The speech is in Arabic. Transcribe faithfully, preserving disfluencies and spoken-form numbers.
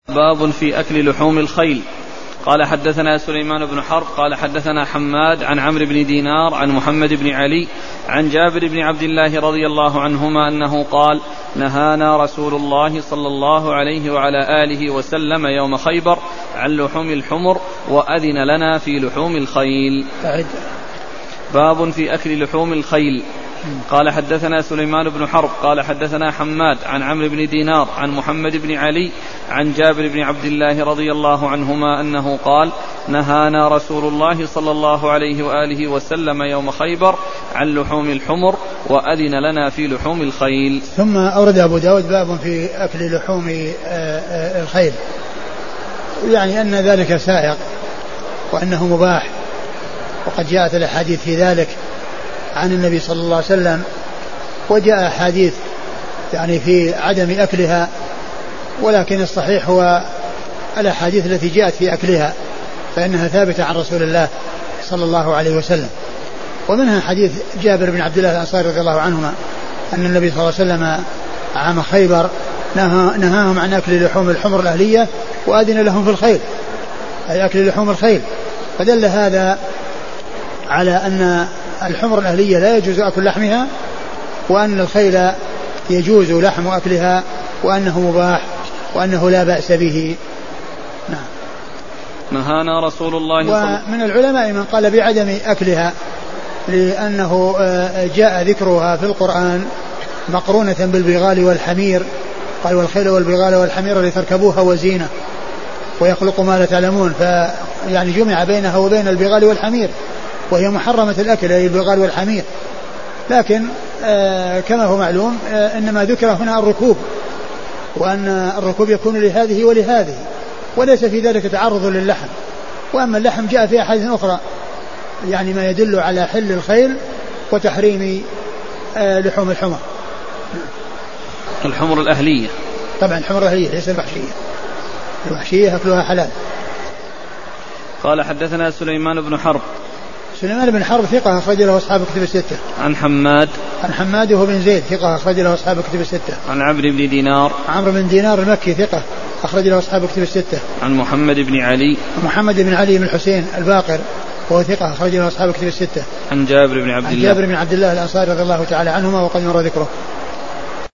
باب في أكل لحوم الخيل. قال حدثنا سليمان بن حرب قال حدثنا حماد عن عمرو بن دينار عن محمد بن علي عن جابر بن عبد الله رضي الله عنهما أنه قال: نهانا رسول الله صلى الله عليه وعلى آله وسلم يوم خيبر عن لحوم الحمر وأذن لنا في لحوم الخيل. باب في أكل لحوم الخيل. قال حدثنا سليمان بن حرب قال حدثنا حماد عن عمرو بن دينار عن محمد بن علي عن جابر بن عبد الله رضي الله عنهما أنه قال: نهانا رسول الله صلى الله عليه وآله وسلم يوم خيبر عن لحوم الحمر وأذن لنا في لحوم الخيل. ثم أورد أبو داود باب في أكل لحوم الخيل، يعني أن ذلك سائق وأنه مباح، وقد جاءت الأحاديث في ذلك عن النبي صلى الله عليه وسلم، وجاء أحاديث يعني في عدم أكلها، ولكن الصحيح هو الأحاديث التي جاءت في أكلها فإنها ثابتة عن رسول الله صلى الله عليه وسلم. ومنها حديث جابر بن عبد الله الأنصاري رضي الله عنهما أن النبي صلى الله عليه وسلم عام خيبر نهاهم عن أكل لحوم الحمر الأهلية وأذن لهم في الخيل، أي أكل لحوم الخيل. فدل هذا على أن الحمر الأهلية لا يجوز أكل لحمها، وأن الخيل يجوز لحم أكلها، وأنه مباح، وأنه لا بأس به. نعم. نهانا رسول الله صلى الله عليه وسلم. ومن العلماء من قال بعدم أكلها لأنه جاء ذكرها في القرآن مقرونة بالبغال والحمير، قال: والخيل والبغال والحمير لتركبوها وزينة ويخلق ما لا تعلمون، فيعني جمع بينها وبين البغال والحمير، وهي محرمة الأكل أي البغال والحمير. لكن آه كما هو معلوم آه إنما ذكر هنا الركوب، وأن الركوب يكون لهذه ولهذه، وليس في ذلك تعرض للحم. وأما اللحم جاء في أحاديث أخرى يعني ما يدل على حل الخيل وتحريم آه لحوم الحمر. الحمر الأهلية طبعا الحمر الأهلية ليس الوحشية، الوحشية أكلها حلال. قال حدثنا سليمان بن حرب. سليمان بن حرب ثقة أخرج له أصحاب الكتب الستة. عن حماد. عن حماد وهو بن زيد ثقة أخرج له أصحاب الكتب الستة. عن عمرو بن دينار. عمرو بن دينار المكي ثقة أخرج له أصحاب الكتب الستة. عن محمد بن علي. محمد بن علي بن الحسين الباقر وهو ثقة أخرج له أصحاب الكتب الستة. عن جابر بن عبد الله. عن جابر بن عبد الله الأنصاري رضي الله تعالى عنهما وقد مر ذكره.